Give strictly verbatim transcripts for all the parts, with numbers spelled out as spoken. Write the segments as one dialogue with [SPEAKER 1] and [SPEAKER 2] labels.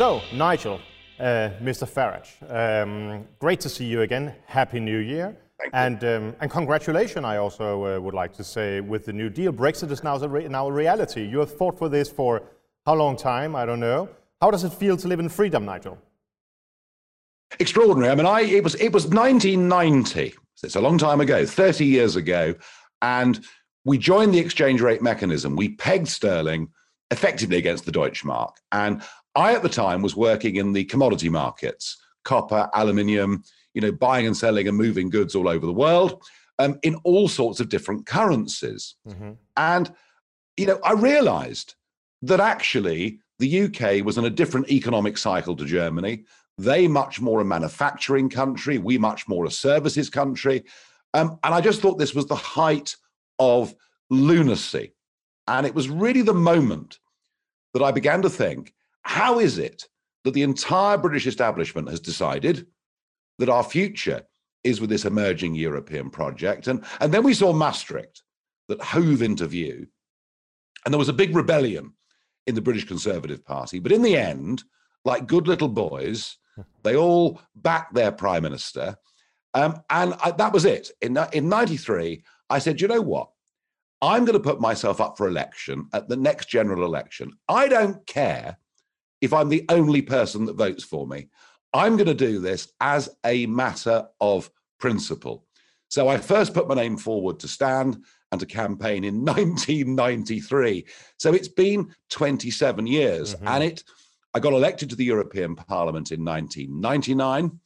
[SPEAKER 1] So, Nigel, uh, Mister Farage, um, great to see you again. Happy New Year.
[SPEAKER 2] Thank
[SPEAKER 1] and, um, and congratulations, I also uh, would like to say, with the new deal. Brexit is now a, re now a reality. You have fought for this for how long time? I don't know. How does it feel to live in freedom, Nigel?
[SPEAKER 2] Extraordinary. I mean, I it was it was nineteen ninety. So it's a long time ago, thirty years ago, and we joined the exchange rate mechanism. We pegged sterling effectively against the Deutschmark. And I, at the time, was working in the commodity markets, copper, aluminium, you know, buying and selling and moving goods all over the world, um, in all sorts of different currencies. Mm-hmm. And, you know, I realized that actually the U K was in a different economic cycle to Germany. They much more a manufacturing country, we much more a services country. Um, and I just thought this was the height of lunacy. And it was really the moment that I began to think, how is it that the entire British establishment has decided that our future is with this emerging European project? And, and then we saw Maastricht that hove into view. And there was a big rebellion in the British Conservative Party. But in the end, like good little boys, they all backed their prime minister. Um, and I, that was it. In, in ninety-three, I said, you know what? I'm going to put myself up for election at the next general election. I don't care if I'm the only person that votes for me. I'm going to do this as a matter of principle. So I first put my name forward to stand and to campaign in nineteen ninety-three. So it's been twenty-seven years. Mm-hmm. And it, I got elected to the European Parliament in nineteen ninety-nine.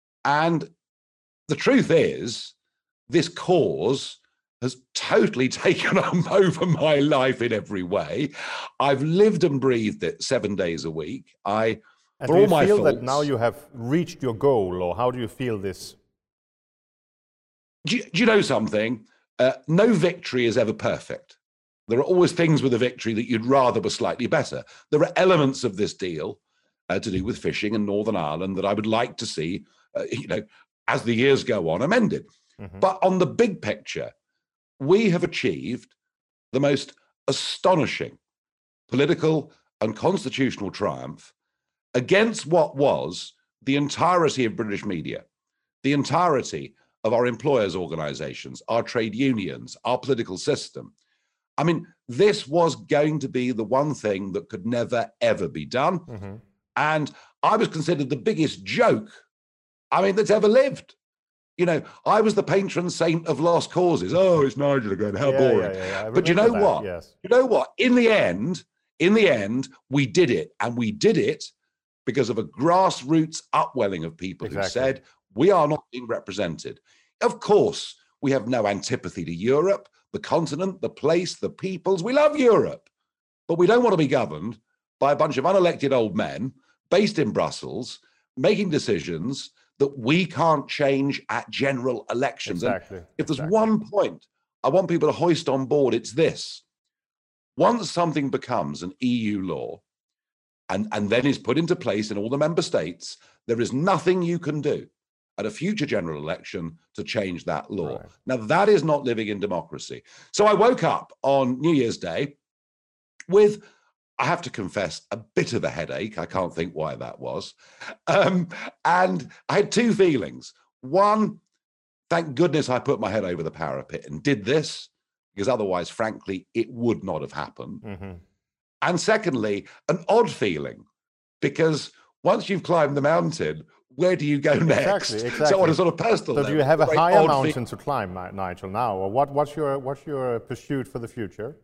[SPEAKER 2] And the truth is, this cause has totally taken over my life in every way. I've lived and breathed it seven days a week. I,
[SPEAKER 1] and
[SPEAKER 2] for
[SPEAKER 1] do
[SPEAKER 2] all
[SPEAKER 1] you
[SPEAKER 2] my
[SPEAKER 1] feel
[SPEAKER 2] faults,
[SPEAKER 1] that now you have reached your goal, or how do you feel this?
[SPEAKER 2] Do you, do you know something? Uh, no victory is ever perfect. There are always things with a victory that you'd rather were slightly better. There are elements of this deal uh, to do with fishing in Northern Ireland that I would like to see, uh, you know, as the years go on, amended. Mm-hmm. But on the big picture, we have achieved the most astonishing political and constitutional triumph against what was the entirety of British media, the entirety of our employers' organizations, our trade unions, our political system. I mean, this was going to be the one thing that could never, ever be done. Mm-hmm. And I was considered the biggest joke, I mean, that's ever lived. You know, I was the patron saint of lost causes. Oh, it's Nigel again. How
[SPEAKER 1] yeah,
[SPEAKER 2] boring.
[SPEAKER 1] Yeah, yeah, yeah.
[SPEAKER 2] But you know
[SPEAKER 1] that,
[SPEAKER 2] what?
[SPEAKER 1] Yes.
[SPEAKER 2] You know what? In the end, in the end, we did it. And we did it because of a grassroots upwelling of people exactly. who said, we are not being represented. Of course, we have no antipathy to Europe, the continent, the place, the peoples. We love Europe. But we don't want to be governed by a bunch of unelected old men based in Brussels, making decisions that we can't change at general elections.
[SPEAKER 1] Exactly.
[SPEAKER 2] And if there's
[SPEAKER 1] exactly.
[SPEAKER 2] one point I want people to hoist on board, it's this. Once something becomes an E U law and, and then is put into place in all the member states, there is nothing you can do at a future general election to change that law. Right. Now, that is not living in democracy. So I woke up on New Year's Day with, I have to confess, a bit of a headache. I can't think why that was. Um, and I had two feelings. One, thank goodness I put my head over the parapet and did this, because otherwise, frankly, it would not have happened. Mm-hmm. And secondly, an odd feeling, because once you've climbed the mountain, where do you go next?
[SPEAKER 1] Exactly, exactly.
[SPEAKER 2] So on a sort of personal
[SPEAKER 1] level.
[SPEAKER 2] So
[SPEAKER 1] do you have a higher mountain to climb, Nigel, now? Or what, what's, your, what's your pursuit for the future?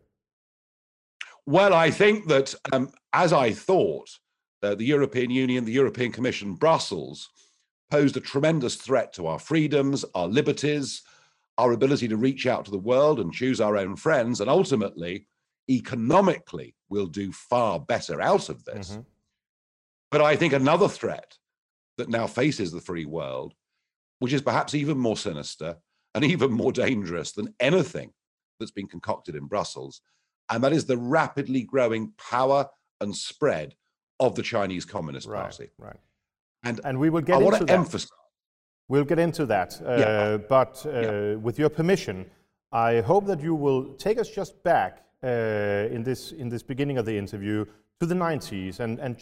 [SPEAKER 2] Well, I think that, um, as I thought, uh, the European Union, the European Commission, Brussels, posed a tremendous threat to our freedoms, our liberties, our ability to reach out to the world and choose our own friends, and ultimately, economically, we'll do far better out of this. Mm-hmm. But I think another threat that now faces the free world, which is perhaps even more sinister and even more dangerous than anything that's been concocted in Brussels, and that is the rapidly growing power and spread of the Chinese Communist
[SPEAKER 1] right,
[SPEAKER 2] Party.
[SPEAKER 1] Right.
[SPEAKER 2] And,
[SPEAKER 1] and we will get
[SPEAKER 2] I
[SPEAKER 1] into
[SPEAKER 2] want to
[SPEAKER 1] that.
[SPEAKER 2] emphasize.
[SPEAKER 1] We'll get into that. Uh,
[SPEAKER 2] yeah.
[SPEAKER 1] But uh,
[SPEAKER 2] yeah.
[SPEAKER 1] with your permission, I hope that you will take us just back uh, in this in this beginning of the interview to the nineties and, and just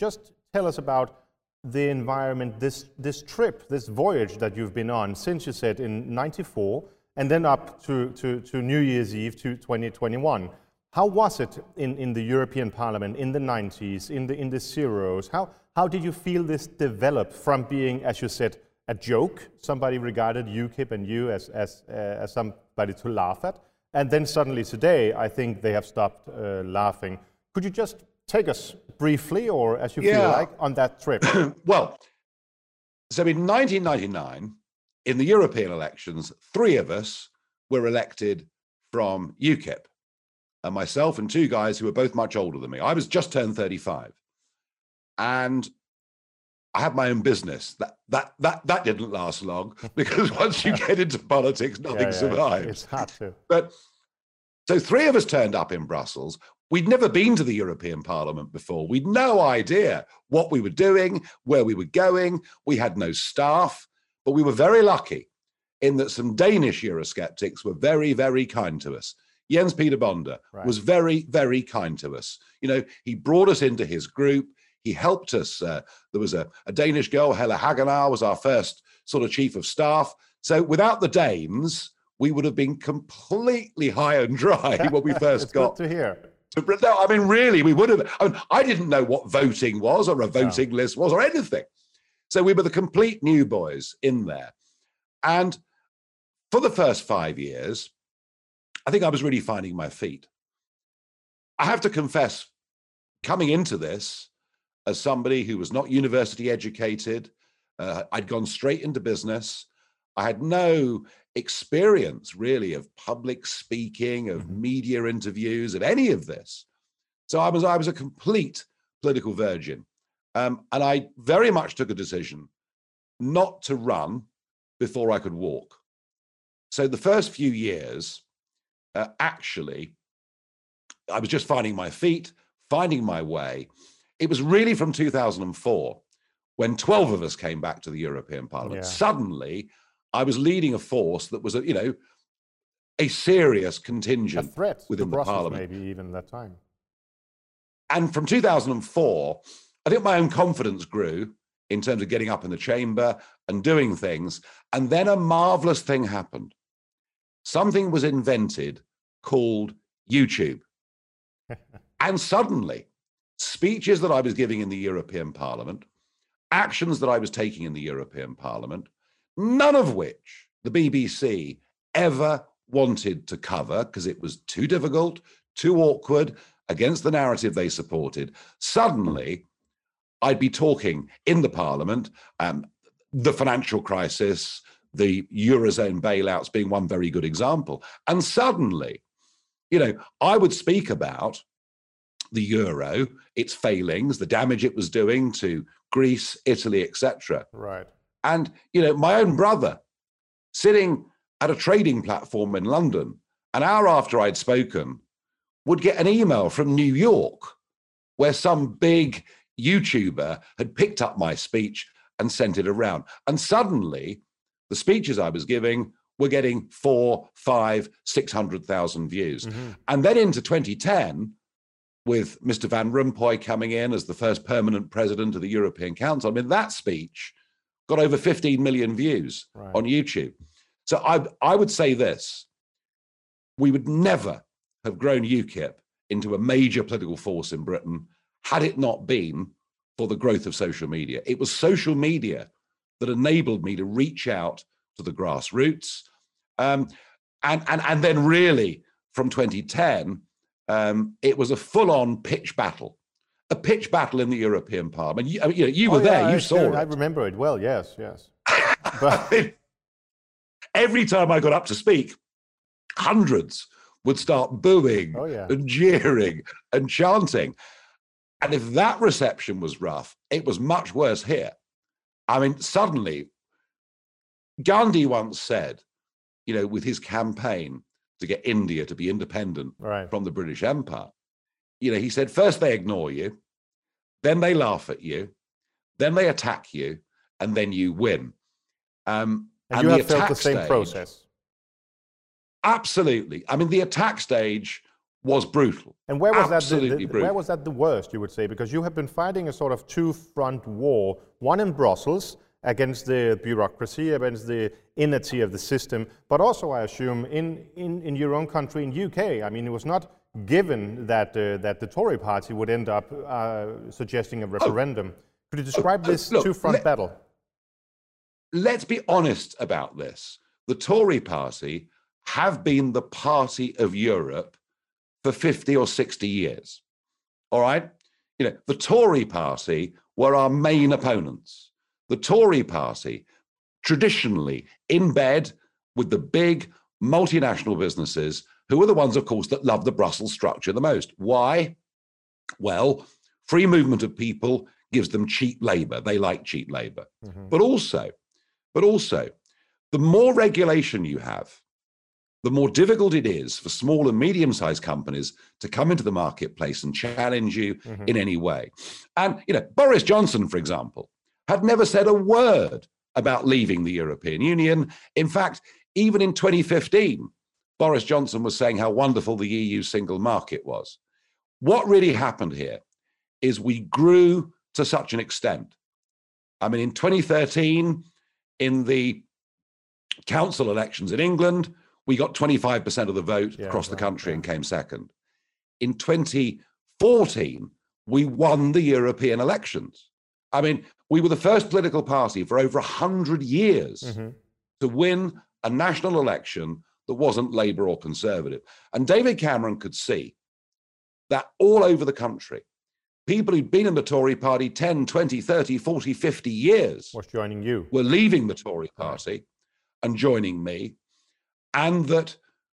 [SPEAKER 1] tell us about the environment, this, this trip, this voyage that you've been on since you said in ninety-four and then up to, to, to New Year's Eve to twenty twenty-one. How was it in, in the European Parliament in the nineties, in the, in the zeros? How, how did you feel this develop from being, as you said, a joke? Somebody regarded UKIP and you as, as, uh, as somebody to laugh at. And then suddenly today, I think they have stopped uh, laughing. Could you just take us briefly, or as you
[SPEAKER 2] yeah.
[SPEAKER 1] feel like, on that trip?
[SPEAKER 2] Well, so in nineteen ninety-nine, in the European elections, three of us were elected from UKIP. And myself and two guys who were both much older than me. I was just turned thirty-five. And I had my own business. That that that that didn't last long, because once you get into politics, nothing yeah, yeah, survives.
[SPEAKER 1] It's hard to.
[SPEAKER 2] But so three of us turned up in Brussels. We'd never been to the European Parliament before. We'd no idea what we were doing, where we were going. We had no staff, but we were very lucky in that some Danish Eurosceptics were very, very kind to us. Jens Peter Bonde right. was very, very kind to us. You know, he brought us into his group. He helped us. Uh, there was a, a Danish girl, Helle Hagenar, was our first sort of chief of staff. So without the Danes, we would have been completely high and dry when we first
[SPEAKER 1] it's
[SPEAKER 2] got
[SPEAKER 1] good to hear.
[SPEAKER 2] To, no, I mean, really, we would have. I mean, I didn't know what voting was or a voting no. list was or anything. So we were the complete new boys in there. And for the first five years, I think I was really finding my feet. I have to confess, coming into this as somebody who was not university educated, uh, I'd gone straight into business. I had no experience really of public speaking, of mm-hmm. media interviews, of any of this. So I was, I was a complete political virgin. Um, and I very much took a decision not to run before I could walk. So the first few years, uh, actually, I was just finding my feet, finding my way. It was really from two thousand four, when twelve of us came back to the European Parliament. Yeah. Suddenly, I was leading a force that was, a, you know, a serious contingent
[SPEAKER 1] a threat
[SPEAKER 2] within
[SPEAKER 1] to
[SPEAKER 2] the
[SPEAKER 1] Brussels,
[SPEAKER 2] Parliament.
[SPEAKER 1] Maybe even that time.
[SPEAKER 2] And from two thousand four, I think my own confidence grew in terms of getting up in the chamber and doing things. And then a marvelous thing happened. Something was invented called YouTube. And suddenly, speeches that I was giving in the European Parliament, actions that I was taking in the European Parliament, none of which the B B C ever wanted to cover because it was too difficult, too awkward, against the narrative they supported. Suddenly, I'd be talking in the Parliament, um, the financial crisis, the Eurozone bailouts being one very good example. And suddenly, you know, I would speak about the euro, its failings, the damage it was doing to Greece, Italy, et cetera.
[SPEAKER 1] Right.
[SPEAKER 2] And, you know, my own brother sitting at a trading platform in London, an hour after I'd spoken, would get an email from New York where some big YouTuber had picked up my speech and sent it around. And suddenly, the speeches I was giving were getting four, five, six hundred thousand views. Mm-hmm. And then into twenty ten, with Mister Van Rompuy coming in as the first permanent president of the European Council, I mean, that speech got over fifteen million views right. on YouTube. So I, I would say this, we would never have grown UKIP into a major political force in Britain had it not been for the growth of social media. It was social media that enabled me to reach out to the grassroots. Um, and, and, and then really from twenty ten, um, it was a full-on pitch battle, a pitch battle in the European Parliament. You, you, know, you were oh, there, yeah, you I, saw
[SPEAKER 1] I,
[SPEAKER 2] it.
[SPEAKER 1] I remember it well, yes, yes. But...
[SPEAKER 2] I mean, every time I got up to speak, hundreds would start booing
[SPEAKER 1] oh, yeah.
[SPEAKER 2] and jeering and chanting. And if that reception was rough, it was much worse here. I mean, suddenly, Gandhi once said, you know, with his campaign to get India to be independent
[SPEAKER 1] right.
[SPEAKER 2] from the British Empire, you know, he said, first they ignore you, then they laugh at you, then they attack you, and then you win. Um,
[SPEAKER 1] and,
[SPEAKER 2] and
[SPEAKER 1] you
[SPEAKER 2] the
[SPEAKER 1] have felt the same
[SPEAKER 2] stage,
[SPEAKER 1] process.
[SPEAKER 2] Absolutely. I mean, the attack stage was brutal.
[SPEAKER 1] And where was
[SPEAKER 2] Absolutely
[SPEAKER 1] that the, the,
[SPEAKER 2] brutal.
[SPEAKER 1] where was that the worst, you would say? Because you have been fighting a sort of two-front war, one in Brussels against the bureaucracy, against the inertia of the system, but also, I assume, in, in, in your own country, in U K. I mean, it was not given that, uh, that the Tory party would end up uh, suggesting a referendum. Oh. Could you describe
[SPEAKER 2] oh,
[SPEAKER 1] this
[SPEAKER 2] look,
[SPEAKER 1] two-front
[SPEAKER 2] let,
[SPEAKER 1] battle?
[SPEAKER 2] Let's be honest about this. The Tory party have been the party of Europe for fifty or sixty years. All right? You know, the Tory party were our main opponents. The Tory party, traditionally in bed with the big multinational businesses, who are the ones, of course, that love the Brussels structure the most. Why? Well, free movement of people gives them cheap labor. They like cheap labor. Mm-hmm. But also, but also, the more regulation you have, the more difficult it is for small and medium-sized companies to come into the marketplace and challenge you mm-hmm. in any way. And, you know, Boris Johnson, for example, had never said a word about leaving the European Union. In fact, even in twenty fifteen, Boris Johnson was saying how wonderful the E U single market was. What really happened here is we grew to such an extent. I mean, in twenty thirteen, in the council elections in England, we got twenty-five percent of the vote yeah, across right, the country yeah. and came second. In twenty fourteen, we won the European elections. I mean, we were the first political party for over one hundred years mm-hmm. to win a national election that wasn't Labour or Conservative. And David Cameron could see that all over the country, people who'd been in the Tory party ten, twenty, thirty, forty, fifty years
[SPEAKER 1] was joining you.
[SPEAKER 2] Were leaving the Tory party yeah. and joining me. And that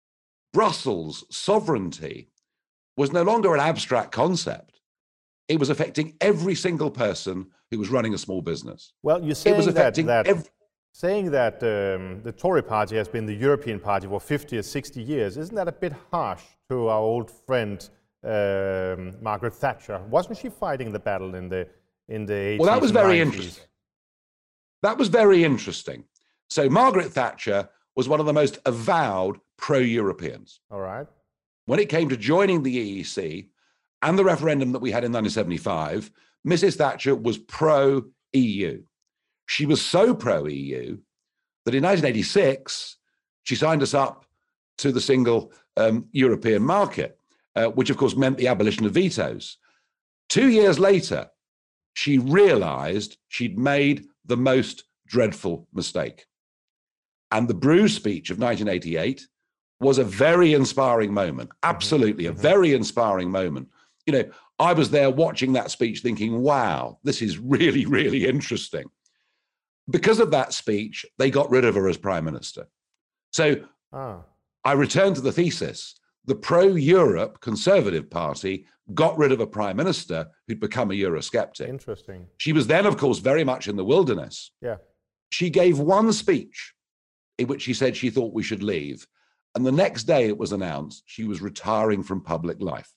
[SPEAKER 2] Brussels sovereignty was no longer an abstract concept. It was affecting every single person who was running a small business.
[SPEAKER 1] Well, you're saying that, that, every... saying that um, the Tory party has been the European party for fifty or sixty years, isn't that a bit harsh to our old friend um, Margaret Thatcher? Wasn't she fighting the battle in the in the eighties?
[SPEAKER 2] Well, that was very
[SPEAKER 1] nineties?
[SPEAKER 2] Interesting. That was very interesting. So Margaret Thatcher was one of the most avowed pro-Europeans.
[SPEAKER 1] All right.
[SPEAKER 2] When it came to joining the E E C and the referendum that we had in nineteen seventy-five, Missus Thatcher was pro-E U. She was so pro-E U that in nineteen eighty-six, she signed us up to the single um, European market, uh, which of course meant the abolition of vetoes. Two years later, she realized she'd made the most dreadful mistake. And the Brew speech of nineteen eighty-eight was a very inspiring moment. Absolutely, mm-hmm. a very inspiring moment. You know, I was there watching that speech thinking, wow, this is really, really interesting. Because of that speech, they got rid of her as prime minister. So ah. I returned to the thesis. The pro-Europe Conservative Party got rid of a prime minister who'd become a Eurosceptic.
[SPEAKER 1] Interesting.
[SPEAKER 2] She was then, of course, very much in the wilderness.
[SPEAKER 1] Yeah.
[SPEAKER 2] She gave one speech in which she said she thought we should leave. And the next day it was announced she was retiring from public life.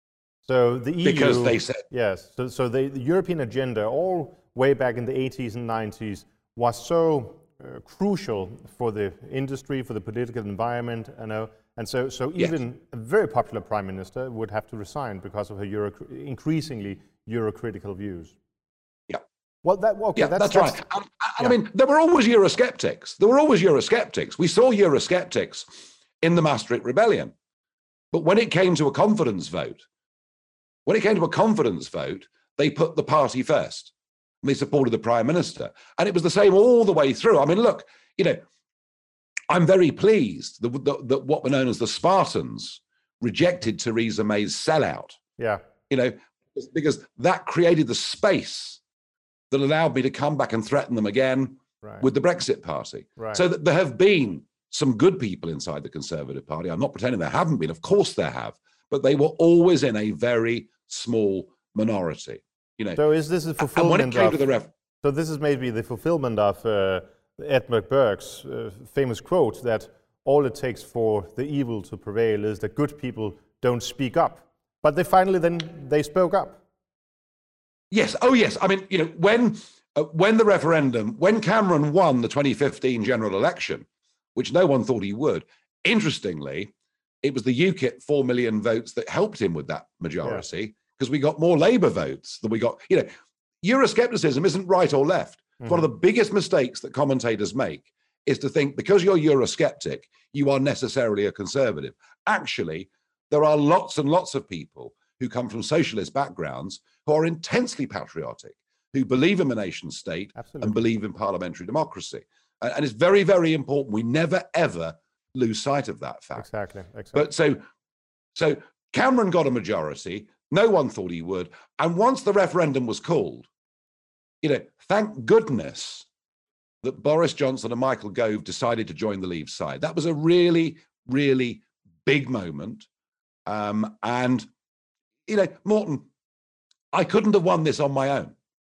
[SPEAKER 1] So the E U...
[SPEAKER 2] Because they said...
[SPEAKER 1] Yes, so, so the, the European agenda, all way back in the eighties and nineties, was so uh, crucial for the industry, for the political environment, you know, and so, so even yes. a very popular prime minister would have to resign because of her Euro, increasingly Euro-critical views.
[SPEAKER 2] Yeah.
[SPEAKER 1] Well, that, okay,
[SPEAKER 2] yeah,
[SPEAKER 1] that's,
[SPEAKER 2] that's,
[SPEAKER 1] that's
[SPEAKER 2] right. And, and yeah. I mean, there were always Eurosceptics. There were always Eurosceptics. We saw Eurosceptics in the Maastricht Rebellion. But when it came to a confidence vote, when it came to a confidence vote, they put the party first. And they supported the prime minister. And it was the same all the way through. I mean, look, you know, I'm very pleased that, that, that what were known as the Spartans rejected Theresa May's sellout.
[SPEAKER 1] Yeah.
[SPEAKER 2] You know, because that created the space that allowed me to come back and threaten them again right. with the Brexit Party.
[SPEAKER 1] Right.
[SPEAKER 2] So that there have been some good people inside the Conservative Party. I'm not pretending there haven't been. Of course there have. But they were always in a very small minority. You know.
[SPEAKER 1] So is this a fulfillment
[SPEAKER 2] and when it came
[SPEAKER 1] of,
[SPEAKER 2] to the ref-
[SPEAKER 1] so this is maybe the fulfillment of uh, Edmund Burke's uh, famous quote that all it takes for the evil to prevail is that good people don't speak up. But they finally then, they spoke up.
[SPEAKER 2] Yes. Oh, yes. I mean, you know, when uh, when the referendum, when Cameron won the twenty fifteen general election, which no one thought he would, interestingly, it was the UKIP four million votes that helped him with that majority, because yeah. we got more Labour votes than we got. You know, Euroscepticism isn't right or left. Mm-hmm. One of the biggest mistakes that commentators make is to think because you're Eurosceptic, you are necessarily a conservative. Actually, there are lots and lots of people who come from socialist backgrounds who are intensely patriotic, who believe in the nation state Absolutely. And believe in parliamentary democracy. And, and it's very, very important. We never, ever lose sight of that fact.
[SPEAKER 1] Exactly. exactly.
[SPEAKER 2] But so, so Cameron got a majority. No one thought he would. And once the referendum was called, you know, thank goodness that Boris Johnson and Michael Gove decided to join the Leave side. That was a really, really big moment. Um, and, you know, Morton, I couldn't have won this on my own.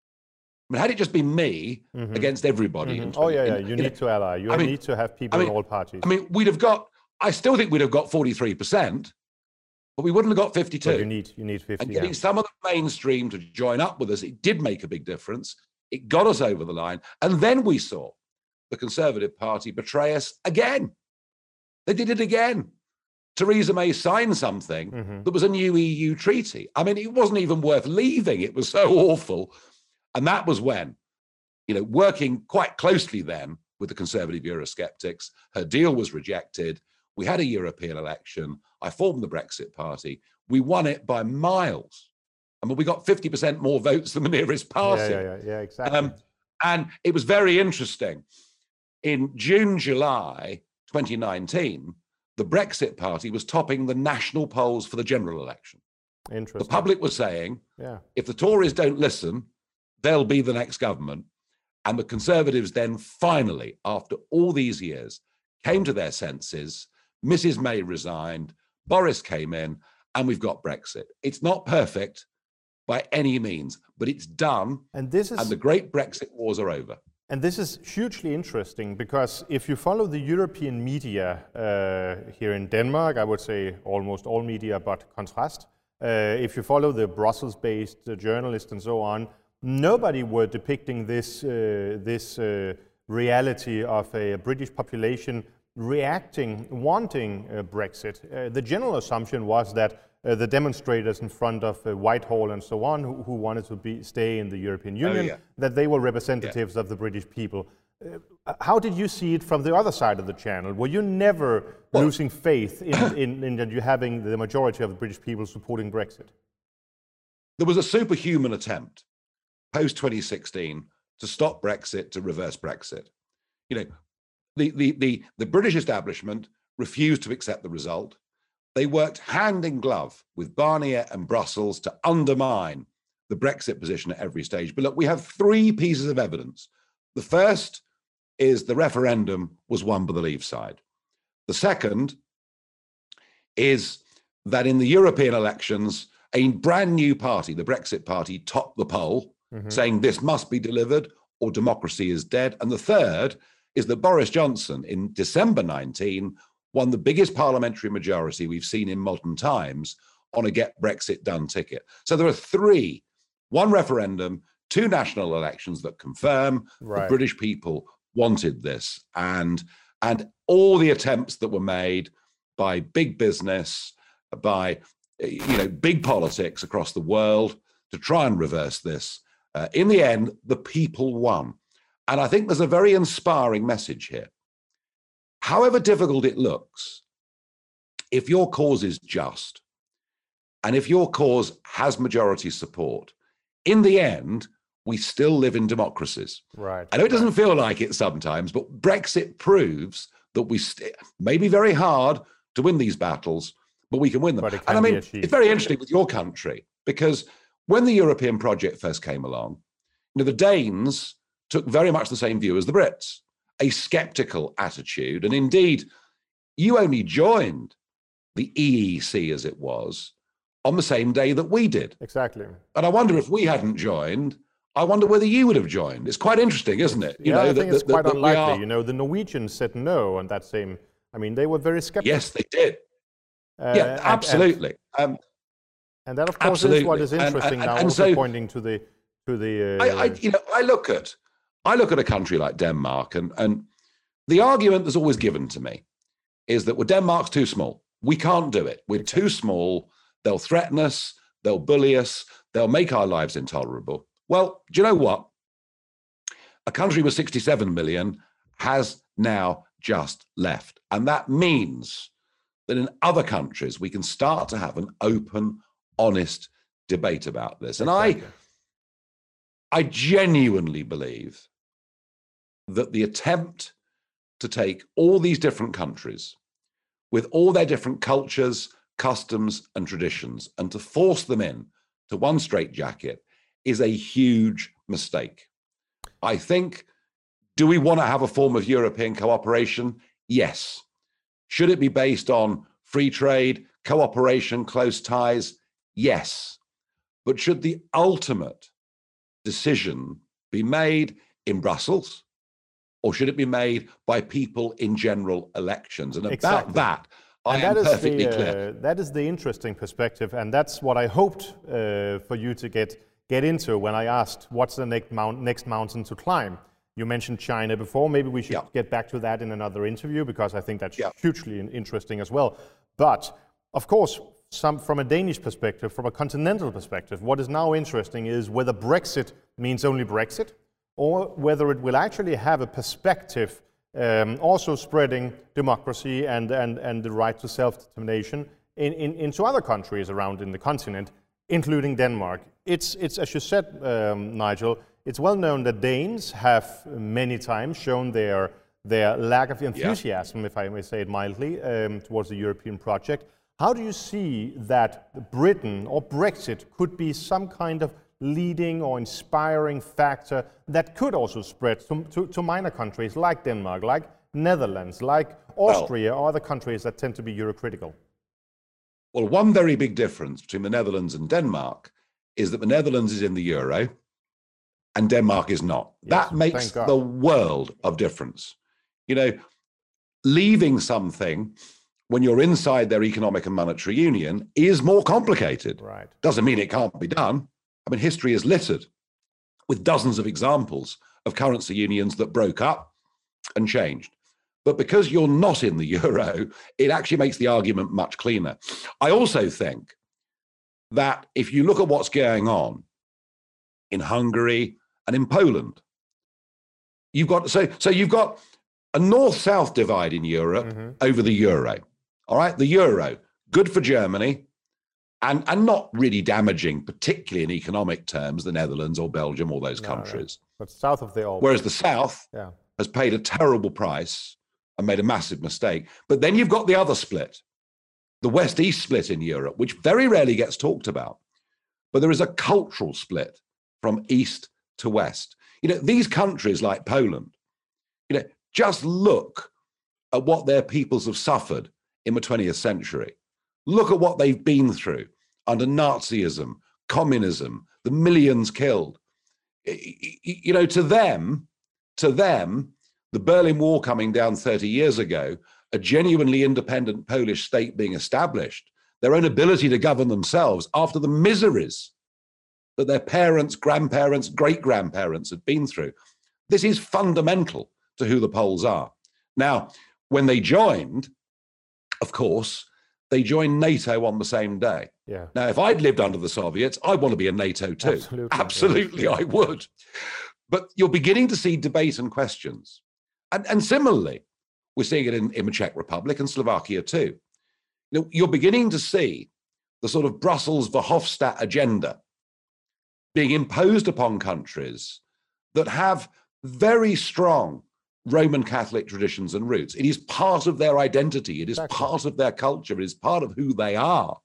[SPEAKER 2] I mean, had it just been me mm-hmm. against everybody.
[SPEAKER 1] Mm-hmm. Oh, yeah, yeah. You, you need know, to ally. You I mean, need to have people I mean, in all parties.
[SPEAKER 2] I mean, we'd have got, I still think we'd have got forty-three percent, but we wouldn't have got fifty-two.
[SPEAKER 1] Well, you need, you need fifty.
[SPEAKER 2] And getting
[SPEAKER 1] yeah.
[SPEAKER 2] some of the mainstream to join up with us, it did make a big difference. It got us over the line. And then we saw the Conservative Party betray us again. They did it again. Theresa May signed something mm-hmm. that was a new E U treaty. I mean, it wasn't even worth leaving. It was so awful. And that was when, you know, working quite closely then with the Conservative Eurosceptics, her deal was rejected. We had a European election. I formed the Brexit Party. We won it by miles. I mean, we got fifty percent more votes than the nearest party.
[SPEAKER 1] Yeah, yeah, yeah, yeah exactly. Um,
[SPEAKER 2] and it was very interesting. In June, July twenty nineteen, the Brexit Party was topping the national polls for the general election.
[SPEAKER 1] Interesting.
[SPEAKER 2] The public was saying,
[SPEAKER 1] yeah.
[SPEAKER 2] if the Tories don't listen, they'll be the next government. And the Conservatives then finally, after all these years, came to their senses. Missus May resigned, Boris came in, and we've got Brexit. It's not perfect by any means, but it's done.
[SPEAKER 1] And this is,
[SPEAKER 2] and the great Brexit wars are over.
[SPEAKER 1] And this is hugely interesting because if you follow the European media uh, here in Denmark, I would say almost all media but Kontrast, uh, if you follow the Brussels-based uh, journalists and so on, nobody were depicting this, uh, this uh, reality of a British population reacting, wanting uh, Brexit. Uh, the general assumption was that uh, the demonstrators in front of uh, Whitehall and so on, who, who wanted to be, stay in the European Union, oh, yeah. that they were representatives yeah. of the British people. Uh, how did you see it from the other side of the channel? Were you never well, losing faith in, in, in that you having the majority of the British people supporting Brexit?
[SPEAKER 2] There was a superhuman attempt post twenty sixteen to stop Brexit, to reverse Brexit. You know, the, the, the, the British establishment refused to accept the result. They worked hand in glove with Barnier and Brussels to undermine the Brexit position at every stage. But look, we have three pieces of evidence. The first is the referendum was won by the Leave side. The second is that in the European elections, a brand new party, the Brexit Party, topped the poll, mm-hmm. saying this must be delivered or democracy is dead. And the third is that Boris Johnson in December nineteen won the biggest parliamentary majority we've seen in modern times on a get Brexit done ticket. So there are three, one referendum, two national elections that confirm right. the British people wanted this. And, and all the attempts that were made by big business, by you know, big politics across the world to try and reverse this, uh, in the end, the people won. And I think there's a very inspiring message here. However difficult it looks, if your cause is just, and if your cause has majority support, in the end, we still live in democracies.
[SPEAKER 1] Right.
[SPEAKER 2] I know it doesn't feel like it sometimes, but Brexit proves that we st- may be very hard to win these battles, but we can win them. And I mean, it's very interesting with your country, because when the European project first came along, you know, the Danes took very much the same view as the Brits, a skeptical attitude. And indeed, you only joined the E E C as it was on the same day that we did.
[SPEAKER 1] Exactly.
[SPEAKER 2] And I wonder if we hadn't joined, I wonder whether you would have joined. It's quite interesting, isn't it?
[SPEAKER 1] You yeah, know, I think that, it's that, quite that, unlikely. Are... You know, the Norwegians said no on that same, I mean, they were very skeptical.
[SPEAKER 2] Yes, they did. Uh, yeah, absolutely.
[SPEAKER 1] And, um, and that, of course, absolutely. is what is interesting and, and, now, and also so, pointing to the, to the. Uh,
[SPEAKER 2] I, I, you know, I look at, I look at a country like Denmark, and and the argument that's always given to me is that well, Denmark's too small. We can't do it. We're too small. They'll threaten us. They'll bully us. They'll make our lives intolerable. Well, do you know what? A country with sixty-seven million has now just left. And that means that in other countries, we can start to have an open, honest debate about this. And exactly. I, I genuinely believe that the attempt to take all these different countries with all their different cultures, customs, and traditions, and to force them in to one straitjacket is a huge mistake. I think, do we want to have a form of European cooperation? Yes. Should it be based on free trade, cooperation, close ties? Yes. But should the ultimate decision be made in Brussels, or should it be made by people in general elections? And
[SPEAKER 1] exactly.
[SPEAKER 2] about that, I
[SPEAKER 1] and
[SPEAKER 2] am
[SPEAKER 1] that
[SPEAKER 2] perfectly
[SPEAKER 1] the,
[SPEAKER 2] clear.
[SPEAKER 1] Uh, that is the interesting perspective, and that's what I hoped uh, for you to get get into when I asked what's the next, mount, next mountain to climb. You mentioned China before. Maybe we should yeah. get back to that in another interview, because I think that's yeah. hugely interesting as well. But of course, some, from a Danish perspective, from a continental perspective, what is now interesting is whether Brexit means only Brexit, or whether it will actually have a perspective um, also spreading democracy and, and, and the right to self-determination in, in, into other countries around in the continent, including Denmark. It's, it's as you said, um, Nigel, it's well known that Danes have many times shown their, their lack of enthusiasm, yeah. if I may say it mildly, um, towards the European project. How do you see that Britain or Brexit could be some kind of leading or inspiring factor that could also spread to, to, to minor countries like Denmark, like Netherlands, like Austria, well, or other countries that tend to be Eurocritical?
[SPEAKER 2] Well, one very big difference between the Netherlands and Denmark is that the Netherlands is in the euro and Denmark is not. Yes, that makes the world of difference. You know, leaving something when you're inside their economic and monetary union is more complicated.
[SPEAKER 1] Right.
[SPEAKER 2] Doesn't mean it can't be done. I mean, history is littered with dozens of examples of currency unions that broke up and changed. But because you're not in the euro, it actually makes the argument much cleaner. I also think that if you look at what's going on in Hungary and in Poland, you've got so so you've got a north-south divide in Europe mm-hmm. over the euro. All right, the euro, good for Germany, and and not really damaging, particularly in economic terms, the Netherlands or Belgium or those no, countries.
[SPEAKER 1] No. But south of the Alps.
[SPEAKER 2] Whereas the south
[SPEAKER 1] yeah.
[SPEAKER 2] has paid a terrible price and made a massive mistake. But then you've got the other split, the West-East split in Europe, which very rarely gets talked about. But there is a cultural split from east to west. You know, these countries like Poland, you know, just look at what their peoples have suffered in the twentieth century. Look at what they've been through under Nazism, communism, the millions killed. You know, to them, to them, the Berlin Wall coming down thirty years ago, a genuinely independent Polish state being established, their own ability to govern themselves after the miseries that their parents, grandparents, great-grandparents had been through. This is fundamental to who the Poles are. Now, when they joined, of course, they joined NATO on the same day.
[SPEAKER 1] Yeah.
[SPEAKER 2] Now, if I'd lived under the Soviets, I'd want to be in NATO too.
[SPEAKER 1] Absolutely,
[SPEAKER 2] Absolutely
[SPEAKER 1] yeah.
[SPEAKER 2] I would. But you're beginning to see debate and questions. And, and similarly, we're seeing it in, in the Czech Republic and Slovakia too. You know, you're beginning to see the sort of Brussels-Verhofstadt agenda being imposed upon countries that have very strong Roman Catholic traditions and roots. It is part of their identity. It is exactly. part of their culture. It is part of who they are.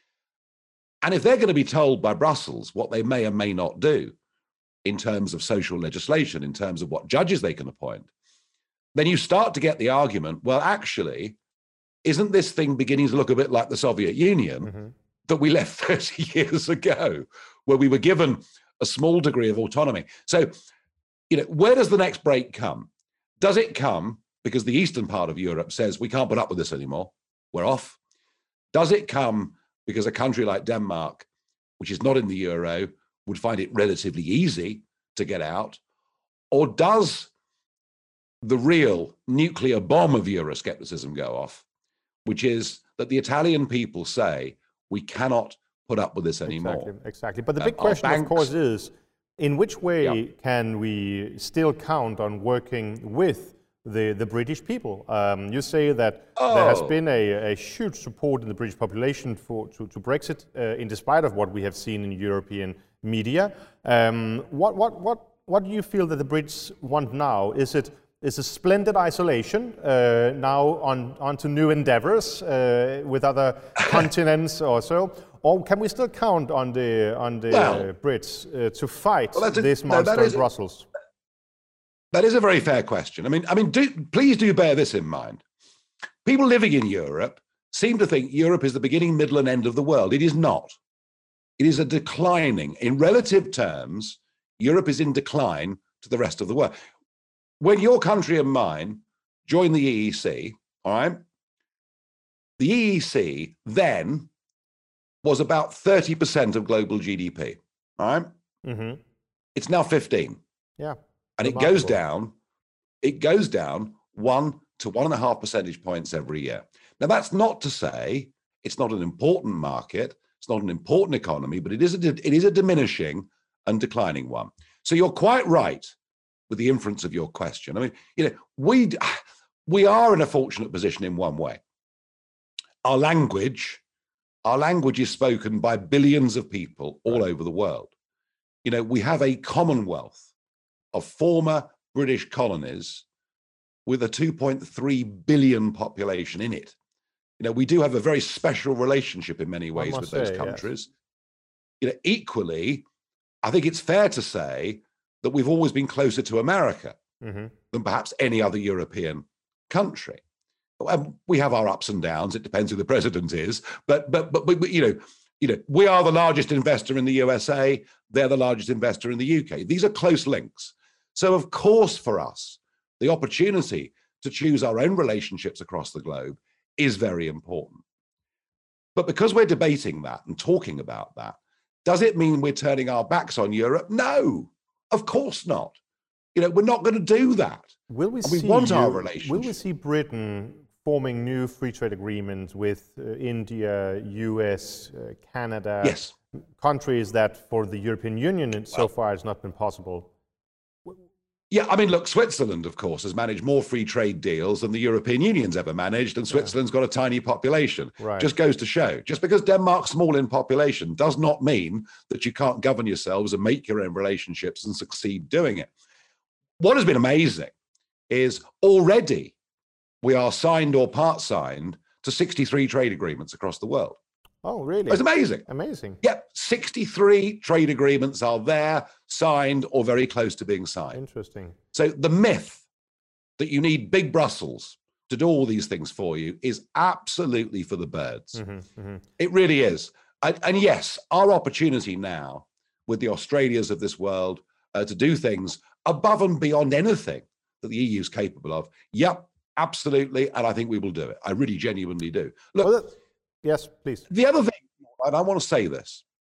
[SPEAKER 2] And if they're going to be told by Brussels what they may or may not do in terms of social legislation, in terms of what judges they can appoint, then you start to get the argument, well, actually, isn't this thing beginning to look a bit like the Soviet Union mm-hmm. that we left thirty years ago, where we were given a small degree of autonomy? So, you know, where does the next break come? Does it come because the eastern part of Europe says we can't put up with this anymore, we're off? Does it come because a country like Denmark, which is not in the euro, would find it relatively easy to get out? Or does the real nuclear bomb of Euroscepticism go off, which is that the Italian people say, we cannot put up with this anymore.
[SPEAKER 1] Exactly, exactly. But the
[SPEAKER 2] Um,
[SPEAKER 1] big question,
[SPEAKER 2] banks,
[SPEAKER 1] of course, is in which way
[SPEAKER 2] yeah.
[SPEAKER 1] can we still count on working with the, the British people? Um, you say that
[SPEAKER 2] oh.
[SPEAKER 1] there has been a, a huge support in the British population for, to, to Brexit, uh, in despite of what we have seen in European media. Um, what, what, what, what do you feel that the Brits want now? Is it is a splendid isolation uh, now on, on to new endeavors uh, with other continents or so? Or can we still count on the on the
[SPEAKER 2] well,
[SPEAKER 1] uh, Brits uh, to fight
[SPEAKER 2] well, a,
[SPEAKER 1] this
[SPEAKER 2] no,
[SPEAKER 1] monster in
[SPEAKER 2] a,
[SPEAKER 1] Brussels?
[SPEAKER 2] That is a very fair question. I mean, I mean, do, please do bear this in mind. People living in Europe seem to think Europe is the beginning, middle, and end of the world. It is not. It is a declining, in relative terms, Europe is in decline to the rest of the world. When your country and mine joined the E E C, all right, the E E C then was about thirty percent of global G D P, all right?
[SPEAKER 1] Mm-hmm.
[SPEAKER 2] It's now fifteen.
[SPEAKER 1] Yeah.
[SPEAKER 2] And
[SPEAKER 1] remarkable.
[SPEAKER 2] it goes down, it goes down one to one and a half percentage points every year. Now, that's not to say it's not an important market, it's not an important economy, but it is a, it is a diminishing and declining one. So you're quite right with the inference of your question. I mean, you know, we, we are in a fortunate position in one way. Our language, our language is spoken by billions of people all over the world. You know, we have a commonwealth of former British colonies with a two point three billion population in it. You know, we do have a very special relationship in many ways with those
[SPEAKER 1] say,
[SPEAKER 2] countries.
[SPEAKER 1] Yes.
[SPEAKER 2] You know, equally, I think it's fair to say that we've always been closer to America mm-hmm. than perhaps any other European country. We have our ups and downs. It depends who the president is, but but but, but you know, you know, we are the largest investor in the U S A. They're the largest investor in the U K. These are close links. So, of course, for us, the opportunity to choose our own relationships across the globe is very important. But because we're debating that and talking about that, does it mean we're turning our backs on Europe? No, of course not. You know, we're not going to do that.
[SPEAKER 1] Will we,
[SPEAKER 2] and we
[SPEAKER 1] see
[SPEAKER 2] want
[SPEAKER 1] you,
[SPEAKER 2] our relationship.
[SPEAKER 1] Will we see Britain forming new free trade agreements with uh, India, U S, uh, Canada?
[SPEAKER 2] Yes.
[SPEAKER 1] Countries that for the European Union well, so far has not been possible.
[SPEAKER 2] Yeah, I mean, look, Switzerland, of course, has managed more free trade deals than the European Union's ever managed, and Switzerland's yeah. got a tiny population.
[SPEAKER 1] Right.
[SPEAKER 2] Just goes to show, just because Denmark's small in population does not mean that you can't govern yourselves and make your own relationships and succeed doing it. What has been amazing is already we are signed or part signed to sixty-three trade agreements across the world.
[SPEAKER 1] Oh, really?
[SPEAKER 2] It's amazing.
[SPEAKER 1] Amazing.
[SPEAKER 2] Yep, sixty-three trade agreements are there, signed or very close to being signed.
[SPEAKER 1] Interesting.
[SPEAKER 2] So the myth that you need big Brussels to do all these things for you is absolutely for the birds. Mm-hmm, mm-hmm. It really is. And, and yes, our opportunity now with the Australias of this world uh, to do things above and beyond anything that the E U is capable of. Yep, absolutely. And I think we will do it. I really genuinely do. Look.
[SPEAKER 1] Well, that- Yes, please.
[SPEAKER 2] The other thing, and I want to say this,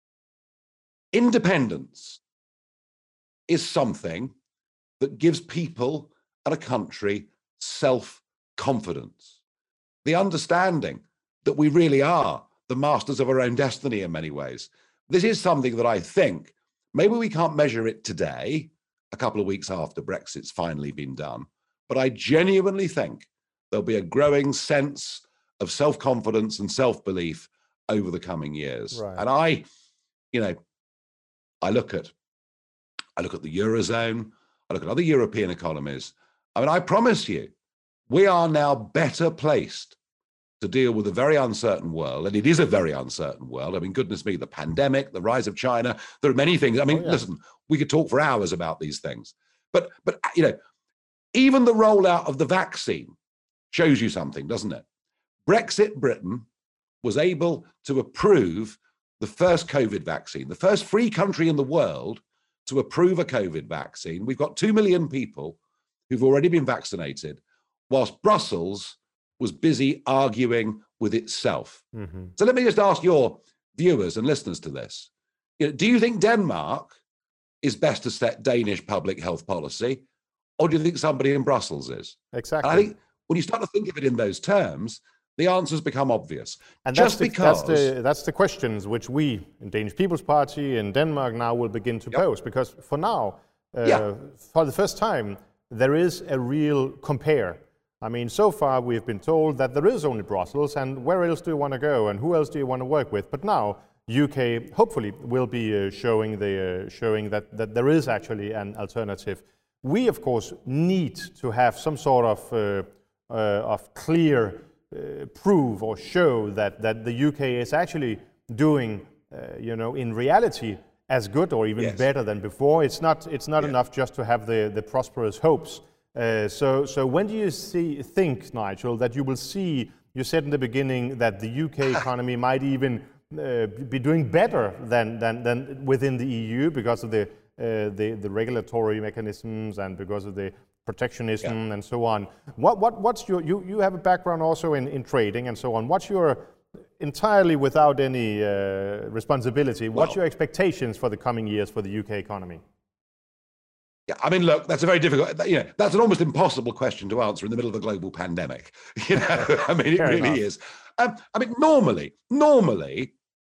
[SPEAKER 2] independence is something that gives people and a country self-confidence. The understanding that we really are the masters of our own destiny in many ways. This is something that I think, maybe we can't measure it today, a couple of weeks after Brexit's finally been done, but I genuinely think there'll be a growing sense of self-confidence and self-belief over the coming years. Right. And I, you know, I look at, I look at the Eurozone, I look at other European economies. I mean, I promise you, we are now better placed to deal with a very uncertain world. And it is a very uncertain world. I mean, goodness me, the pandemic, the rise of China, there are many things. I mean, oh, yeah. listen, we could talk for hours about these things. But, but you know, even the rollout of the vaccine shows you something, doesn't it? Brexit Britain was able to approve the first COVID vaccine, the first free country in the world to approve a COVID vaccine. We've got two million people who've already been vaccinated, whilst Brussels was busy arguing with itself. Mm-hmm. So let me just ask your viewers and listeners to this. You know, do you think Denmark is best to set Danish public health policy, or do you think somebody in Brussels is?
[SPEAKER 1] Exactly.
[SPEAKER 2] And I think when you start to think of it in those terms, the answers become obvious.
[SPEAKER 1] And
[SPEAKER 2] Just
[SPEAKER 1] that's the,
[SPEAKER 2] because
[SPEAKER 1] that's the, that's the questions which we in Danish People's Party in Denmark now will begin to
[SPEAKER 2] Yep.
[SPEAKER 1] pose, because for now, uh,
[SPEAKER 2] Yeah.
[SPEAKER 1] for the first time, there is a real compare. I mean, so far we've been told that there is only Brussels, and where else do you want to go, and who else do you want to work with? But now, U K hopefully will be uh, showing the uh, showing that that there is actually an alternative. We of course need to have some sort of uh, uh, of clear uh, proof or show that that the U K is actually doing, uh, you know, in reality as good or even
[SPEAKER 2] Yes.
[SPEAKER 1] better than before. It's not it's not
[SPEAKER 2] Yeah.
[SPEAKER 1] enough just to have the the prosperous hopes. Uh, so so when do you see think, Nigel, that you will see? You said in the beginning that the U K economy might even Uh, be doing better than, than, than within the E U because of the, uh, the, the regulatory mechanisms and because of the protectionism
[SPEAKER 2] Yeah.
[SPEAKER 1] and so on. What, what, what's your, you, you have a background also in, in trading and so on. What's your, entirely without any uh, responsibility, what's
[SPEAKER 2] Well-
[SPEAKER 1] your expectations for the coming years for the U K economy?
[SPEAKER 2] Yeah, I mean, look, that's a very difficult, you know, that's an almost impossible question to answer in the middle of a global pandemic. You know, I mean, it
[SPEAKER 1] Fair
[SPEAKER 2] really
[SPEAKER 1] enough.
[SPEAKER 2] is. Um, I mean, normally, normally,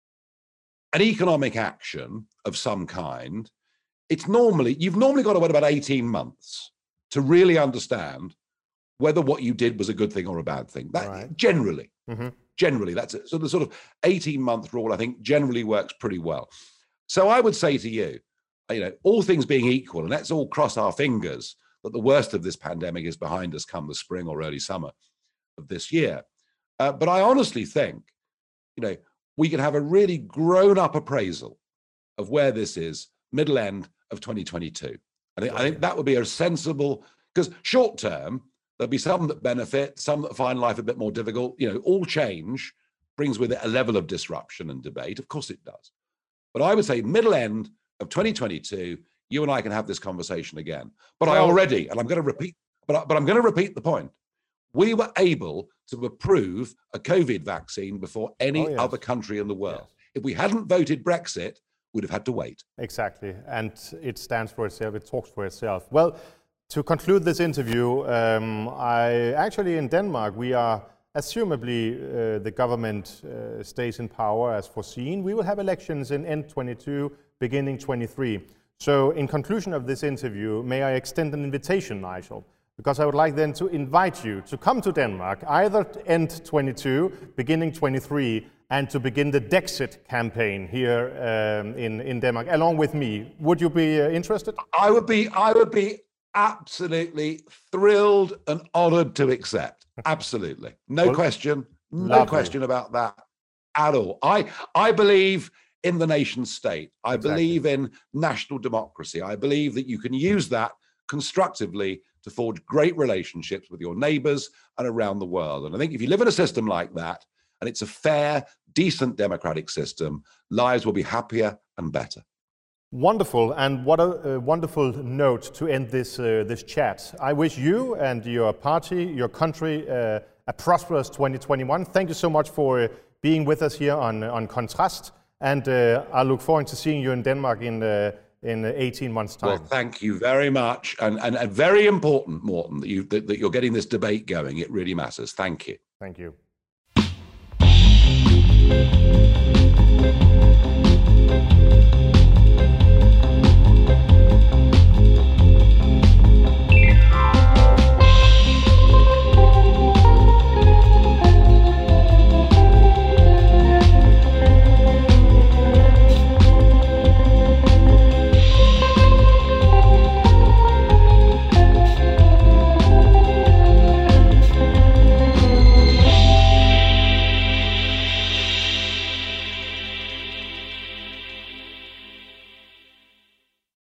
[SPEAKER 2] an economic action of some kind, it's normally, you've normally got to wait about eighteen months to really understand whether what you did was a good thing or a bad thing. That
[SPEAKER 1] Right.
[SPEAKER 2] generally,
[SPEAKER 1] Mm-hmm.
[SPEAKER 2] generally, that's it. So the sort of eighteen month rule, I think, generally works pretty well. So I would say to you, you know, all things being equal, and let's all cross our fingers that the worst of this pandemic is behind us come the spring or early summer of this year. Uh, but I honestly think, you know, we can have a really grown-up appraisal of where this is middle end of twenty twenty-two. I think, I think that would be a sensible, because short term, there'll be some that benefit, some that find life a bit more difficult. You know, all change brings with it a level of disruption and debate. Of course it does. But I would say middle end of twenty twenty-two, you and I can have this conversation again. But I
[SPEAKER 1] Well-
[SPEAKER 2] already, and I'm going to repeat, but, I, but I'm going to repeat the point. We were able to approve a COVID vaccine before any
[SPEAKER 1] Oh, yes.
[SPEAKER 2] other country in the world.
[SPEAKER 1] Yes.
[SPEAKER 2] If we hadn't voted Brexit, we'd have had to wait.
[SPEAKER 1] Exactly, and it stands for itself, it talks for itself. Well, to conclude this interview, um, I actually in Denmark, we are, assumably uh, the government uh, stays in power as foreseen. We will have elections in end twenty-two, beginning twenty-three. So in conclusion of this interview, may I extend an invitation, Nigel? Because I would like then to invite you to come to Denmark, either end twenty-two, beginning twenty-three, and to begin the Dexit campaign here um, in, in Denmark, along with me. Would you be uh, interested?
[SPEAKER 2] I would be, I would be absolutely thrilled and honored to accept. Absolutely. No
[SPEAKER 1] Well,
[SPEAKER 2] question. No
[SPEAKER 1] lovely.
[SPEAKER 2] question about that at all. I, I believe in the nation state. I
[SPEAKER 1] Exactly.
[SPEAKER 2] believe in national democracy. I believe that you can use that constructively to forge great relationships with your neighbors and around the world. And I think if you live in a system like that, and it's a fair, decent democratic system, lives will be happier and better.
[SPEAKER 1] Wonderful, and what a, a wonderful note to end this, uh, this chat. I wish you and your party, your country, uh, a prosperous twenty twenty-one. Thank you so much for uh, being with us here on, on Kontrast, and uh, I look forward to seeing you in Denmark in, uh, in eighteen months' time.
[SPEAKER 2] Well, thank you very much. And, and, and very important, Morten, that, you, that, that you're getting this debate going. It really matters. Thank you.
[SPEAKER 1] Thank you.